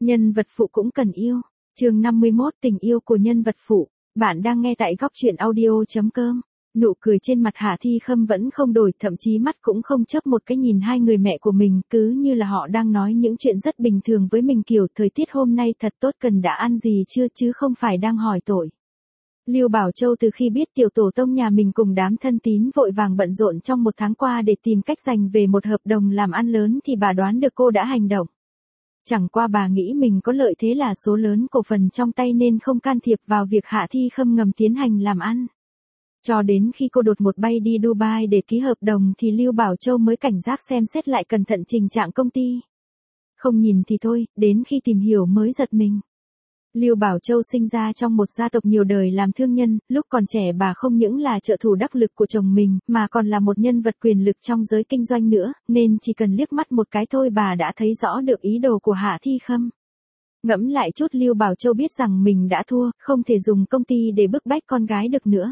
Nhân vật phụ cũng cần yêu. Chương 51 tình yêu của nhân vật phụ. Bạn đang nghe tại góc truyện audio.com. Nụ cười trên mặt Hạ Thi Khâm vẫn không đổi, thậm chí mắt cũng không chớp một cái nhìn hai người mẹ của mình, cứ như là họ đang nói những chuyện rất bình thường với mình, kiểu thời tiết hôm nay thật tốt, cần đã ăn gì chưa, chứ không phải đang hỏi tội. Lưu Bảo Châu từ khi biết tiểu tổ tông nhà mình cùng đám thân tín vội vàng bận rộn trong một tháng qua để tìm cách giành về một hợp đồng làm ăn lớn thì bà đoán được cô đã hành động. Chẳng qua bà nghĩ mình có lợi thế là số lớn cổ phần trong tay nên không can thiệp vào việc Hạ Thi Khâm ngầm tiến hành làm ăn. Cho đến khi cô đột một bay đi Dubai để ký hợp đồng thì Lưu Bảo Châu mới cảnh giác xem xét lại cẩn thận trình trạng công ty. Không nhìn thì thôi, đến khi tìm hiểu mới giật mình. Lưu Bảo Châu sinh ra trong một gia tộc nhiều đời làm thương nhân, lúc còn trẻ bà không những là trợ thủ đắc lực của chồng mình, mà còn là một nhân vật quyền lực trong giới kinh doanh nữa, nên chỉ cần liếc mắt một cái thôi bà đã thấy rõ được ý đồ của Hạ Thi Khâm. Ngẫm lại chút, Lưu Bảo Châu biết rằng mình đã thua, không thể dùng công ty để bức bách con gái được nữa.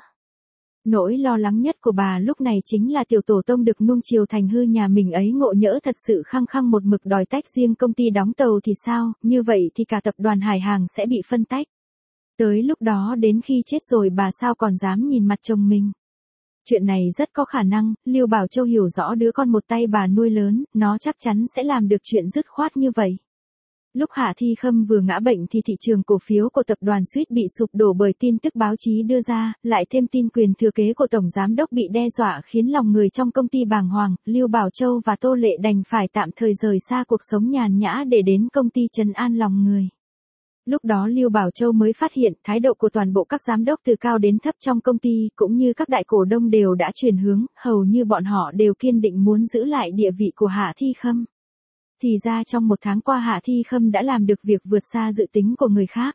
Nỗi lo lắng nhất của bà lúc này chính là tiểu tổ tông được nuông chiều thành hư nhà mình ấy ngộ nhỡ thật sự khăng khăng một mực đòi tách riêng công ty đóng tàu thì sao, như vậy thì cả tập đoàn Hải Hàng sẽ bị phân tách. Tới lúc đó đến khi chết rồi bà sao còn dám nhìn mặt chồng mình. Chuyện này rất có khả năng, Lưu Bảo Châu hiểu rõ đứa con một tay bà nuôi lớn, nó chắc chắn sẽ làm được chuyện dứt khoát như vậy. Lúc Hạ Thi Khâm vừa ngã bệnh thì thị trường cổ phiếu của tập đoàn suýt bị sụp đổ bởi tin tức báo chí đưa ra, lại thêm tin quyền thừa kế của tổng giám đốc bị đe dọa khiến lòng người trong công ty bàng hoàng, Lưu Bảo Châu và Tô Lệ đành phải tạm thời rời xa cuộc sống nhàn nhã để đến công ty trấn an lòng người. Lúc đó Lưu Bảo Châu mới phát hiện thái độ của toàn bộ các giám đốc từ cao đến thấp trong công ty cũng như các đại cổ đông đều đã chuyển hướng, hầu như bọn họ đều kiên định muốn giữ lại địa vị của Hạ Thi Khâm. Thì ra trong một tháng qua Hạ Thi Khâm đã làm được việc vượt xa dự tính của người khác.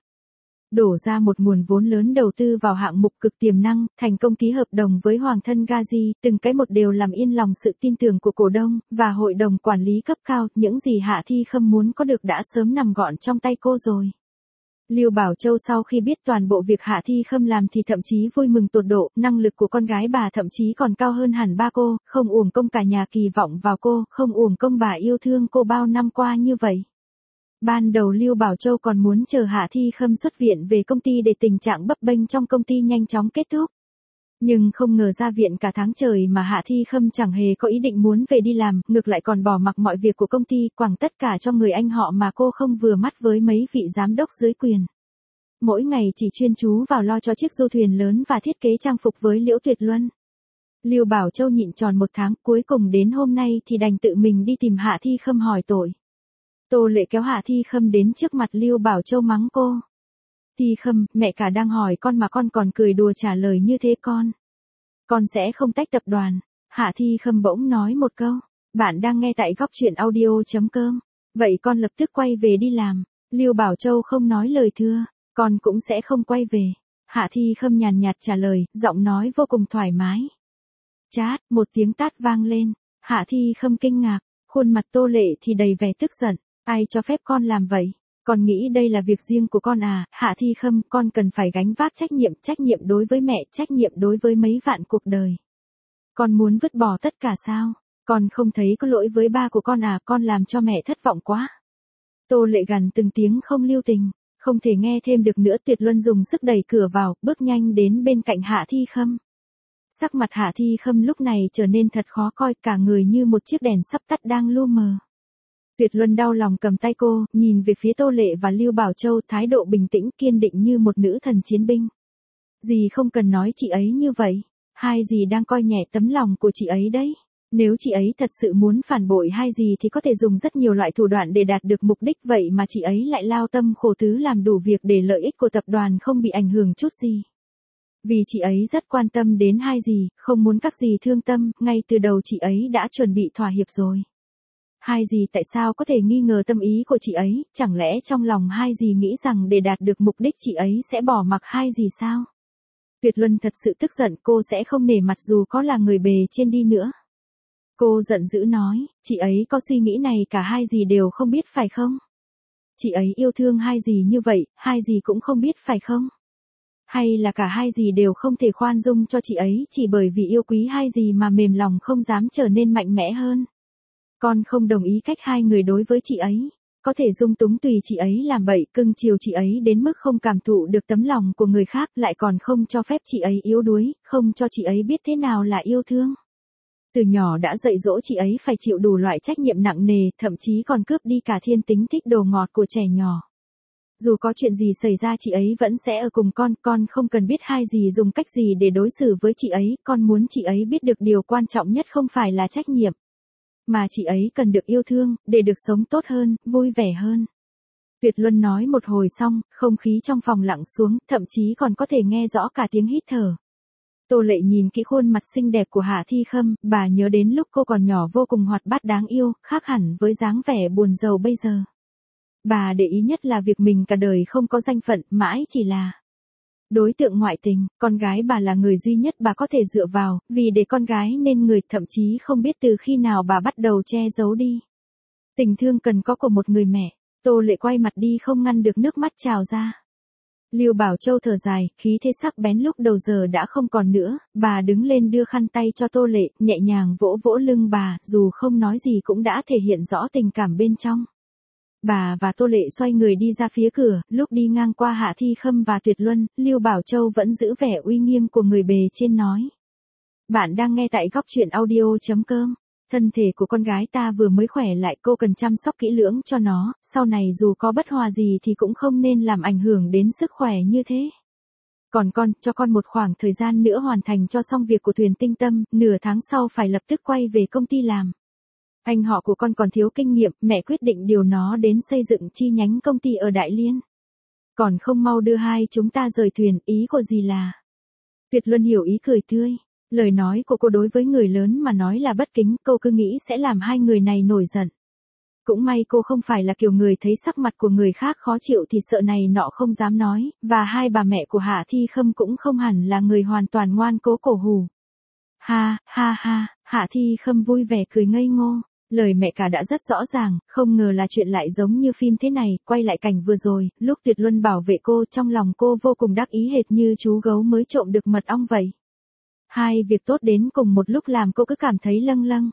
Đổ ra một nguồn vốn lớn đầu tư vào hạng mục cực tiềm năng, thành công ký hợp đồng với Hoàng thân Gazi, từng cái một đều làm yên lòng sự tin tưởng của cổ đông và hội đồng quản lý cấp cao, những gì Hạ Thi Khâm muốn có được đã sớm nằm gọn trong tay cô rồi. Lưu Bảo Châu sau khi biết toàn bộ việc Hạ Thi Khâm làm thì thậm chí vui mừng tột độ, năng lực của con gái bà thậm chí còn cao hơn hẳn ba cô, không uổng công cả nhà kỳ vọng vào cô, không uổng công bà yêu thương cô bao năm qua như vậy. Ban đầu Lưu Bảo Châu còn muốn chờ Hạ Thi Khâm xuất viện về công ty để tình trạng bấp bênh trong công ty nhanh chóng kết thúc. Nhưng không ngờ ra viện cả tháng trời mà Hạ Thi Khâm chẳng hề có ý định muốn về đi làm, ngược lại còn bỏ mặc mọi việc của công ty, quẳng tất cả cho người anh họ mà cô không vừa mắt với mấy vị giám đốc dưới quyền. Mỗi ngày chỉ chuyên chú vào lo cho chiếc du thuyền lớn và thiết kế trang phục với Liễu Tuyệt Luân. Lưu Bảo Châu nhịn tròn một tháng, cuối cùng đến hôm nay thì đành tự mình đi tìm Hạ Thi Khâm hỏi tội. Tô Lệ kéo Hạ Thi Khâm đến trước mặt Lưu Bảo Châu mắng cô. Thi Khâm, mẹ cả đang hỏi con mà con còn cười đùa trả lời như thế con. Con sẽ không tách tập đoàn. Hạ Thi Khâm bỗng nói một câu. Bạn đang nghe tại góc truyện audio.com. Vậy con lập tức quay về đi làm. Lưu Bảo Châu không nói lời thưa. Con cũng sẽ không quay về. Hạ Thi Khâm nhàn nhạt trả lời, giọng nói vô cùng thoải mái. Chát, một tiếng tát vang lên. Hạ Thi Khâm kinh ngạc. Khuôn mặt Tô Lệ thì đầy vẻ tức giận. Ai cho phép con làm vậy? Con nghĩ đây là việc riêng của con à? Hạ Thi Khâm, con cần phải gánh vác trách nhiệm đối với mẹ, trách nhiệm đối với mấy vạn cuộc đời. Con muốn vứt bỏ tất cả sao? Con không thấy có lỗi với ba của con à? Con làm cho mẹ thất vọng quá. Tô Lệ gằn từng tiếng không lưu tình, không thể nghe thêm được nữa. Tuyệt Luân dùng sức đẩy cửa vào, bước nhanh đến bên cạnh Hạ Thi Khâm. Sắc mặt Hạ Thi Khâm lúc này trở nên thật khó coi, cả người như một chiếc đèn sắp tắt đang lu mờ. Tuyệt Luân đau lòng cầm tay cô, nhìn về phía Tô Lệ và Lưu Bảo Châu, thái độ bình tĩnh kiên định như một nữ thần chiến binh. Dì không cần nói chị ấy như vậy, hai dì đang coi nhẹ tấm lòng của chị ấy đấy. Nếu chị ấy thật sự muốn phản bội hai dì thì có thể dùng rất nhiều loại thủ đoạn để đạt được mục đích, vậy mà chị ấy lại lao tâm khổ tứ làm đủ việc để lợi ích của tập đoàn không bị ảnh hưởng chút gì. Vì chị ấy rất quan tâm đến hai dì, không muốn các dì thương tâm, ngay từ đầu chị ấy đã chuẩn bị thỏa hiệp rồi. Hai dì tại sao có thể nghi ngờ tâm ý của chị ấy, chẳng lẽ trong lòng hai dì nghĩ rằng để đạt được mục đích chị ấy sẽ bỏ mặc hai dì sao? Tuyệt Luân thật sự tức giận, cô sẽ không nể mặt dù có là người bề trên đi nữa. Cô giận dữ nói, chị ấy có suy nghĩ này cả hai dì đều không biết phải không? Chị ấy yêu thương hai dì như vậy, hai dì cũng không biết phải không? Hay là cả hai dì đều không thể khoan dung cho chị ấy chỉ bởi vì yêu quý hai dì mà mềm lòng không dám trở nên mạnh mẽ hơn? Con không đồng ý cách hai người đối với chị ấy. có thể dung túng tùy chị ấy làm bậy, cưng chiều chị ấy đến mức không cảm thụ được tấm lòng của người khác, lại còn không cho phép chị ấy yếu đuối, không cho chị ấy biết thế nào là yêu thương. Từ nhỏ đã dạy dỗ chị ấy phải chịu đủ loại trách nhiệm nặng nề, thậm chí còn cướp đi cả thiên tính thích đồ ngọt của trẻ nhỏ. Dù có chuyện gì xảy ra chị ấy vẫn sẽ ở cùng con không cần biết hai gì dùng cách gì để đối xử với chị ấy, con muốn chị ấy biết được điều quan trọng nhất không phải là trách nhiệm, mà chị ấy cần được yêu thương, để được sống tốt hơn, vui vẻ hơn. Tuyệt Luân nói một hồi xong, không khí trong phòng lặng xuống, thậm chí còn có thể nghe rõ cả tiếng hít thở. Tô Lệ nhìn kỹ khuôn mặt xinh đẹp của Hạ Thi Khâm, bà nhớ đến lúc cô còn nhỏ vô cùng hoạt bát đáng yêu, khác hẳn với dáng vẻ buồn rầu bây giờ. Bà để ý nhất là việc mình cả đời không có danh phận, mãi chỉ là đối tượng ngoại tình, con gái bà là người duy nhất bà có thể dựa vào, vì để con gái nên người, thậm chí không biết từ khi nào bà bắt đầu che giấu đi. Tình thương cần có của một người mẹ. Tô Lệ quay mặt đi không ngăn được nước mắt trào ra. Lưu Bảo Châu thở dài, khí thế sắc bén lúc đầu giờ đã không còn nữa, bà đứng lên đưa khăn tay cho Tô Lệ, nhẹ nhàng vỗ vỗ lưng bà, dù không nói gì cũng đã thể hiện rõ tình cảm bên trong. Bà và Tô Lệ xoay người đi ra phía cửa, lúc đi ngang qua Hạ Thi Khâm và Tuyệt Luân, Lưu Bảo Châu vẫn giữ vẻ uy nghiêm của người bề trên nói. Bạn đang nghe tại góc truyện audio.com. Thân thể của con gái ta vừa mới khỏe lại, cô cần chăm sóc kỹ lưỡng cho nó, sau này dù có bất hòa gì thì cũng không nên làm ảnh hưởng đến sức khỏe như thế. Còn con, cho con một khoảng thời gian nữa hoàn thành cho xong việc của Thuyền Tinh Tâm, nửa tháng sau phải lập tức quay về công ty làm. Anh họ của con còn thiếu kinh nghiệm, mẹ quyết định điều nó đến xây dựng chi nhánh công ty ở Đại Liên. Còn không mau đưa hai chúng ta rời thuyền, ý của dì là. Tuyệt Luân hiểu ý cười tươi. Lời nói của cô đối với người lớn mà nói là bất kính, cô cứ nghĩ sẽ làm hai người này nổi giận. Cũng may cô không phải là kiểu người thấy sắc mặt của người khác khó chịu thì sợ này nọ không dám nói, và hai bà mẹ của Hạ Thi Khâm cũng không hẳn là người hoàn toàn ngoan cố cổ hủ. Ha, ha ha, Hạ Thi Khâm vui vẻ cười ngây ngô. Lời mẹ cả đã rất rõ ràng, không ngờ là chuyện lại giống như phim thế này, quay lại cảnh vừa rồi, lúc Tuyệt Luân bảo vệ cô, trong lòng cô vô cùng đắc ý hệt như chú gấu mới trộm được mật ong vậy. Hai việc tốt đến cùng một lúc làm cô cứ cảm thấy lâng lâng.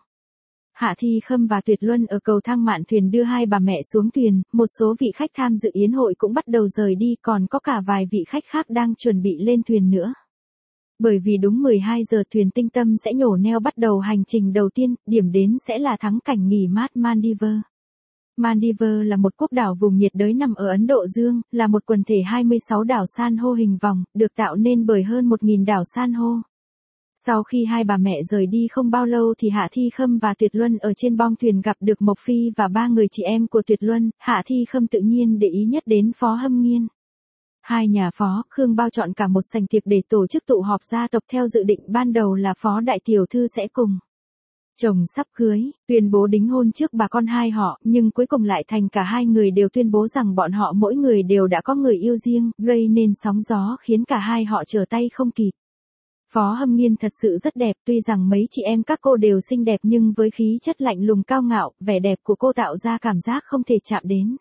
Hạ Thi Khâm và Tuyệt Luân ở cầu thang mạn thuyền đưa hai bà mẹ xuống thuyền, một số vị khách tham dự yến hội cũng bắt đầu rời đi, còn có cả vài vị khách khác đang chuẩn bị lên thuyền nữa. Bởi vì đúng 12 giờ Thuyền Tinh Tâm sẽ nhổ neo bắt đầu hành trình đầu tiên, điểm đến sẽ là thắng cảnh nghỉ mát Maldives. Maldives là một quốc đảo vùng nhiệt đới nằm ở Ấn Độ Dương, là một quần thể 26 đảo san hô hình vòng, được tạo nên bởi hơn 1.000 đảo san hô. Sau khi hai bà mẹ rời đi không bao lâu thì Hạ Thi Khâm và Tuyệt Luân ở trên bong thuyền gặp được Mộc Phi và ba người chị em của Tuyệt Luân. Hạ Thi Khâm tự nhiên để ý nhất đến Phó Hâm Nghiên. Hai nhà Phó, Khương Bao chọn cả một sảnh tiệc để tổ chức tụ họp gia tộc theo dự định ban đầu là Phó Đại Tiểu Thư sẽ cùng chồng sắp cưới, tuyên bố đính hôn trước bà con hai họ, nhưng cuối cùng lại thành cả hai người đều tuyên bố rằng bọn họ mỗi người đều đã có người yêu riêng, gây nên sóng gió khiến cả hai họ trở tay không kịp. Phó Hâm Nghiên thật sự rất đẹp, tuy rằng mấy chị em các cô đều xinh đẹp nhưng với khí chất lạnh lùng cao ngạo, vẻ đẹp của cô tạo ra cảm giác không thể chạm đến.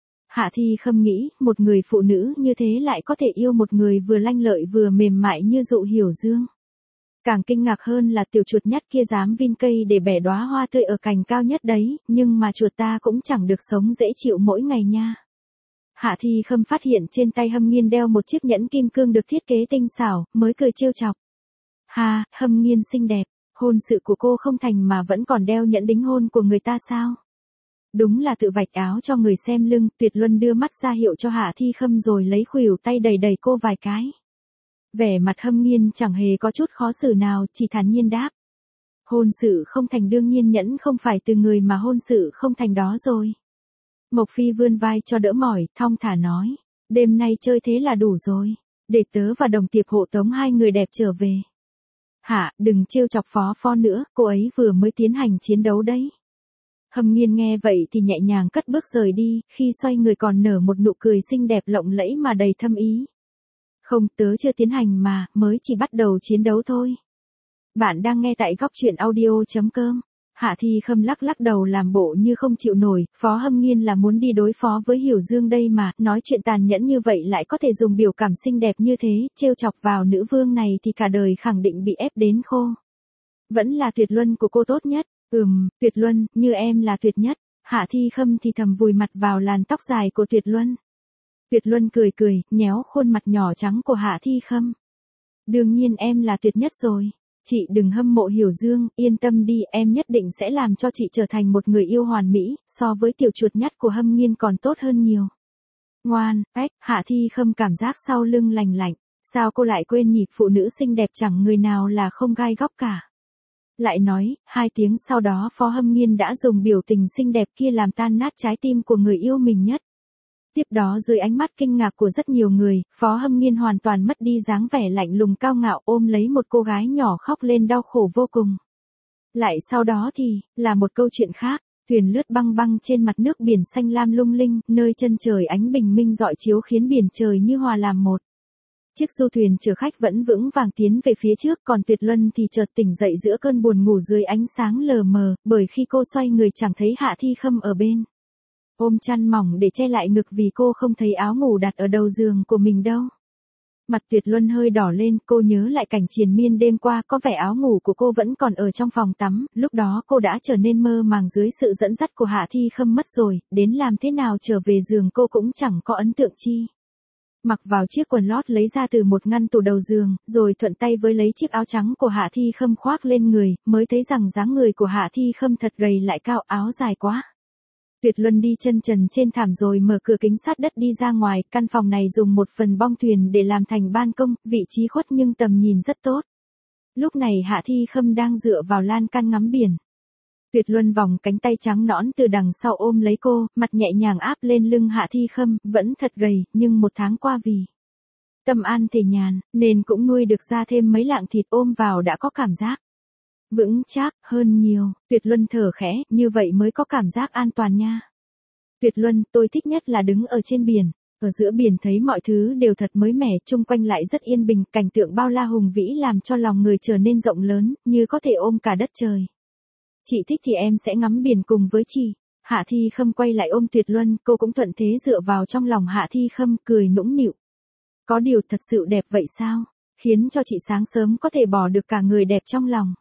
Hạ Thi Khâm nghĩ, một người phụ nữ như thế lại có thể yêu một người vừa lanh lợi vừa mềm mại như Dụ Hiểu Dương. Càng kinh ngạc hơn là tiểu chuột nhắt kia dám vin cây để bẻ đóa hoa tươi ở cành cao nhất đấy, nhưng mà chuột ta cũng chẳng được sống dễ chịu mỗi ngày nha. Hạ Thi Khâm phát hiện trên tay Hâm Nghiên đeo một chiếc nhẫn kim cương được thiết kế tinh xảo, mới cười trêu chọc. Ha, Hâm Nghiên xinh đẹp, hôn sự của cô không thành mà vẫn còn đeo nhẫn đính hôn của người ta sao? Đúng là tự vạch áo cho người xem lưng. Tuyệt Luân đưa mắt ra hiệu cho Hạ Thi Khâm rồi lấy khuỷu tay đẩy đẩy cô vài cái. Vẻ mặt Hâm Nghiên chẳng hề có chút khó xử nào, chỉ thản nhiên đáp. Hôn sự không thành đương nhiên nhẫn không phải từ người mà hôn sự không thành đó rồi. Mộc Phi vươn vai cho đỡ mỏi, thong thả nói. Đêm nay chơi thế là đủ rồi. Để tớ và Đồng Tiệp hộ tống hai người đẹp trở về. Hạ, đừng trêu chọc Phó nữa, cô ấy vừa mới tiến hành chiến đấu đấy. Hâm Nghiên nghe vậy thì nhẹ nhàng cất bước rời đi, khi xoay người còn nở một nụ cười xinh đẹp lộng lẫy mà đầy thâm ý. Không, tớ chưa tiến hành mà, mới chỉ bắt đầu chiến đấu thôi. Bạn đang nghe tại góc truyện audio.com. Hạ Thi Khâm lắc lắc đầu làm bộ như không chịu nổi, Phó Hâm Nghiên là muốn đi đối phó với Hiểu Dương đây mà, nói chuyện tàn nhẫn như vậy lại có thể dùng biểu cảm xinh đẹp như thế, trêu chọc vào nữ vương này thì cả đời khẳng định bị ép đến khô. Vẫn là Tuyệt Luân của cô tốt nhất. Tuyệt Luân, như em là tuyệt nhất. Hạ Thi Khâm thì thầm vùi mặt vào làn tóc dài của Tuyệt Luân. Tuyệt Luân cười cười, nhéo khuôn mặt nhỏ trắng của Hạ Thi Khâm. Đương nhiên em là tuyệt nhất rồi. Chị đừng hâm mộ Hiểu Dương, yên tâm đi, em nhất định sẽ làm cho chị trở thành một người yêu hoàn mỹ, so với tiểu chuột nhắt của Hâm Nghiên còn tốt hơn nhiều. Ngoan, Hạ Thi Khâm cảm giác sau lưng lành lạnh. Sao cô lại quên nhỉ, phụ nữ xinh đẹp chẳng người nào là không gai góc cả. Lại nói, 2 tiếng sau đó Phó Hâm Nghiên đã dùng biểu tình xinh đẹp kia làm tan nát trái tim của người yêu mình nhất. Tiếp đó dưới ánh mắt kinh ngạc của rất nhiều người, Phó Hâm Nghiên hoàn toàn mất đi dáng vẻ lạnh lùng cao ngạo, ôm lấy một cô gái nhỏ khóc lên đau khổ vô cùng. Lại sau đó thì, là một câu chuyện khác, thuyền lướt băng băng trên mặt nước biển xanh lam lung linh, nơi chân trời ánh bình minh rọi chiếu khiến biển trời như hòa làm một. Chiếc du thuyền chở khách vẫn vững vàng tiến về phía trước, còn Tuyệt Luân thì chợt tỉnh dậy giữa cơn buồn ngủ dưới ánh sáng lờ mờ, bởi khi cô xoay người chẳng thấy Hạ Thi Khâm ở bên. Ôm chăn mỏng để che lại ngực vì cô không thấy áo ngủ đặt ở đầu giường của mình đâu. Mặt Tuyệt Luân hơi đỏ lên, cô nhớ lại cảnh triền miên đêm qua, có vẻ áo ngủ của cô vẫn còn ở trong phòng tắm, lúc đó cô đã trở nên mơ màng dưới sự dẫn dắt của Hạ Thi Khâm mất rồi, đến làm thế nào trở về giường cô cũng chẳng có ấn tượng chi. Mặc vào chiếc quần lót lấy ra từ một ngăn tủ đầu giường, rồi thuận tay với lấy chiếc áo trắng của Hạ Thi Khâm khoác lên người, mới thấy rằng dáng người của Hạ Thi Khâm thật gầy lại cao, áo dài quá. Tuyệt Luân đi chân trần trên thảm rồi mở cửa kính sát đất đi ra ngoài, căn phòng này dùng một phần bong thuyền để làm thành ban công, vị trí khuất nhưng tầm nhìn rất tốt. Lúc này Hạ Thi Khâm đang dựa vào lan can ngắm biển. Tuyệt Luân vòng cánh tay trắng nõn từ đằng sau ôm lấy cô, mặt nhẹ nhàng áp lên lưng Hạ Thi Khâm, vẫn thật gầy, nhưng 1 tháng qua vì tâm an thể nhàn, nên cũng nuôi được ra thêm mấy lạng thịt, ôm vào đã có cảm giác vững chắc hơn nhiều. Tuyệt Luân thở khẽ, như vậy mới có cảm giác an toàn nha. Tuyệt Luân, tôi thích nhất là đứng ở trên biển. Ở giữa biển thấy mọi thứ đều thật mới mẻ, chung quanh lại rất yên bình, cảnh tượng bao la hùng vĩ làm cho lòng người trở nên rộng lớn, như có thể ôm cả đất trời. Chị thích thì em sẽ ngắm biển cùng với chị. Hạ Thi Khâm quay lại ôm Tuyệt Luân, cô cũng thuận thế dựa vào trong lòng Hạ Thi Khâm, cười nũng nịu. Có điều thật sự đẹp vậy sao? Khiến cho chị sáng sớm có thể bỏ được cả người đẹp trong lòng.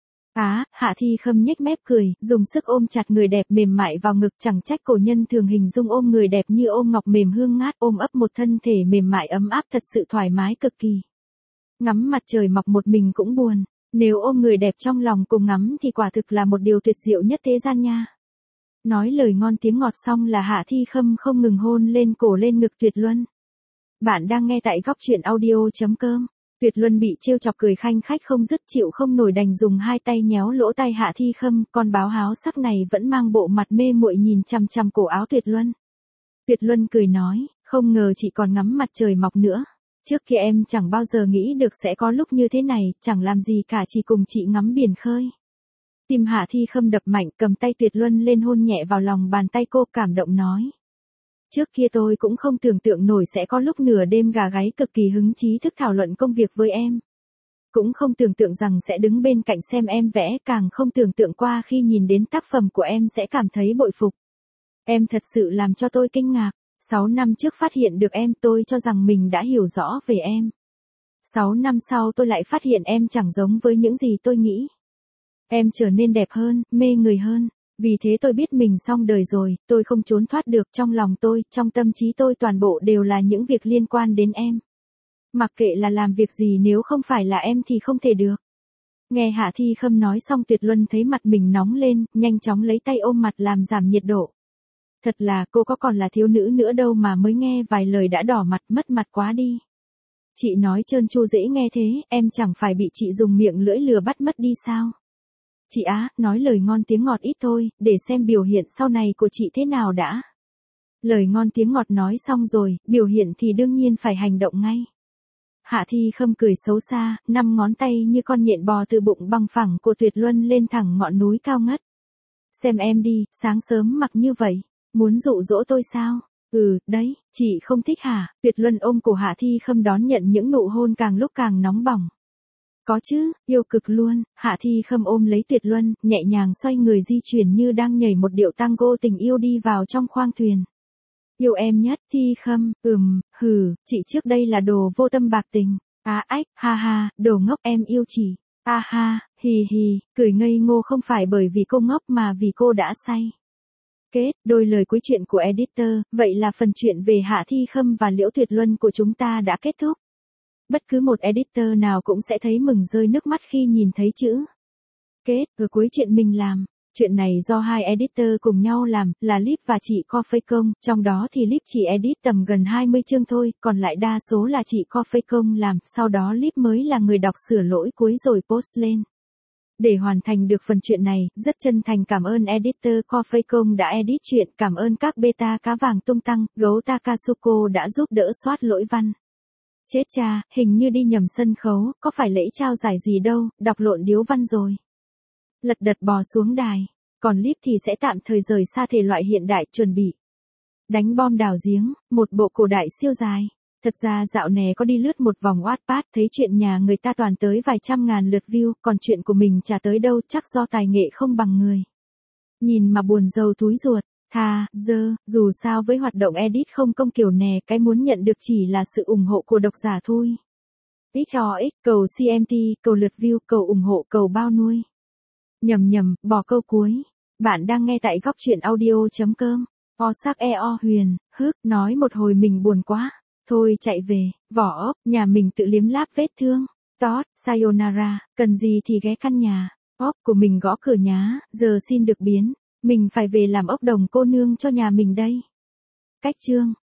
Hạ Thi Khâm nhếch mép cười, dùng sức ôm chặt người đẹp mềm mại vào ngực, chẳng trách cổ nhân thường hình dung ôm người đẹp như ôm ngọc mềm hương ngát, ôm ấp một thân thể mềm mại ấm áp thật sự thoải mái cực kỳ. Ngắm mặt trời mọc một mình cũng buồn, nếu ôm người đẹp trong lòng cùng ngắm thì quả thực là một điều tuyệt diệu nhất thế gian nha. Nói lời ngon tiếng ngọt xong là Hạ Thi Khâm không ngừng hôn lên cổ lên ngực Tuyệt Luân. Bạn đang nghe tại góc truyện audio.com. Tuyệt Luân bị trêu chọc cười khanh khách không dứt, chịu không nổi đành dùng 2 tay nhéo lỗ tai Hạ Thi Khâm, con báo háo sắc này vẫn mang bộ mặt mê muội nhìn chằm chằm cổ áo Tuyệt Luân. Tuyệt Luân cười nói, không ngờ chị còn ngắm mặt trời mọc nữa. Trước kia em chẳng bao giờ nghĩ được sẽ có lúc như thế này, chẳng làm gì cả, chỉ cùng chị ngắm biển khơi. Tim Hạ Thi Khâm đập mạnh, cầm tay Tuyệt Luân lên hôn nhẹ vào lòng bàn tay cô, cảm động nói. Trước kia tôi cũng không tưởng tượng nổi sẽ có lúc nửa đêm gà gáy cực kỳ hứng chí thức thảo luận công việc với em. Cũng không tưởng tượng rằng sẽ đứng bên cạnh xem em vẽ, càng không tưởng tượng qua khi nhìn đến tác phẩm của em sẽ cảm thấy bội phục. Em thật sự làm cho tôi kinh ngạc. 6 năm trước phát hiện được em, tôi cho rằng mình đã hiểu rõ về em. 6 năm sau tôi lại phát hiện em chẳng giống với những gì tôi nghĩ. Em trở nên đẹp hơn, mê người hơn. Vì thế tôi biết mình xong đời rồi, tôi không trốn thoát được, trong lòng tôi, trong tâm trí tôi toàn bộ đều là những việc liên quan đến em. Mặc kệ là làm việc gì, nếu không phải là em thì không thể được. Nghe Hạ Thi Khâm nói xong, Tuyệt Luân thấy mặt mình nóng lên, nhanh chóng lấy tay ôm mặt làm giảm nhiệt độ. Thật là cô có còn là thiếu nữ nữa đâu mà mới nghe vài lời đã đỏ mặt, mất mặt quá đi. Chị nói trơn tru dễ nghe thế, em chẳng phải bị chị dùng miệng lưỡi lừa bắt mất đi sao? Chị nói lời ngon tiếng ngọt ít thôi, để xem biểu hiện sau này của chị thế nào đã. Lời ngon tiếng ngọt nói xong rồi, biểu hiện thì đương nhiên phải hành động ngay. Hạ Thi Khâm cười xấu xa, 5 ngón tay như con nhện bò từ bụng bằng phẳng của Tuyệt Luân lên thẳng ngọn núi cao ngất. Xem em đi, sáng sớm mặc như vậy, muốn dụ dỗ tôi sao? Đấy, chị không thích hả? Tuyệt Luân ôm cổ Hạ Thi Khâm đón nhận những nụ hôn càng lúc càng nóng bỏng. Có chứ, yêu cực luôn. Hạ Thi Khâm ôm lấy Tuyệt Luân, nhẹ nhàng xoay người di chuyển như đang nhảy một điệu tango tình yêu đi vào trong khoang thuyền. Yêu em nhất, Thi Khâm, chị trước đây là đồ vô tâm bạc tình. Ha, đồ ngốc, em yêu chị. Ha, hì, cười ngây ngô không phải bởi vì cô ngốc mà vì cô đã say. Kết, đôi lời cuối truyện của editor, vậy là phần truyện về Hạ Thi Khâm và Liễu Tuyệt Luân của chúng ta đã kết thúc. Bất cứ một editor nào cũng sẽ thấy mừng rơi nước mắt khi nhìn thấy chữ kết ở cuối truyện mình làm. Chuyện này do hai editor cùng nhau làm, là Lip và chị Coffee Công, trong đó thì Lip chỉ edit tầm gần 20 chương thôi, còn lại đa số là chị Coffee Công làm, sau đó Lip mới là người đọc sửa lỗi cuối rồi post lên. Để hoàn thành được phần chuyện này, rất chân thành cảm ơn editor Coffee Công đã edit chuyện, cảm ơn các beta cá vàng tung tăng, gấu Takasuko đã giúp đỡ soát lỗi văn. Chết cha, hình như đi nhầm sân khấu, có phải lễ trao giải gì đâu, đọc lộn điếu văn rồi. Lật đật bò xuống đài, còn Lip thì sẽ tạm thời rời xa thể loại hiện đại, chuẩn bị đánh bom đào giếng, một bộ cổ đại siêu dài. Thật ra dạo này có đi lướt một vòng Wattpad thấy chuyện nhà người ta toàn tới vài trăm ngàn lượt view, còn chuyện của mình chả tới đâu, chắc do tài nghệ không bằng người. Nhìn mà buồn rầu túi ruột, dù sao với hoạt động edit không công kiểu nè, cái muốn nhận được chỉ là sự ủng hộ của độc giả thôi. XOX, cầu CMT, cầu lượt view, cầu ủng hộ, cầu bao nuôi. Nhầm, bỏ câu cuối. Bạn đang nghe tại góc truyện audio.com. Osak eo huyền, nói một hồi mình buồn quá. Thôi chạy về, vỏ ốc, nhà mình tự liếm láp vết thương. Sayonara, cần gì thì ghé căn nhà. Ốc của mình gõ cửa nhá, giờ xin được biến. Mình phải về làm ốc đồng cô nương cho nhà mình đây. Cách chương.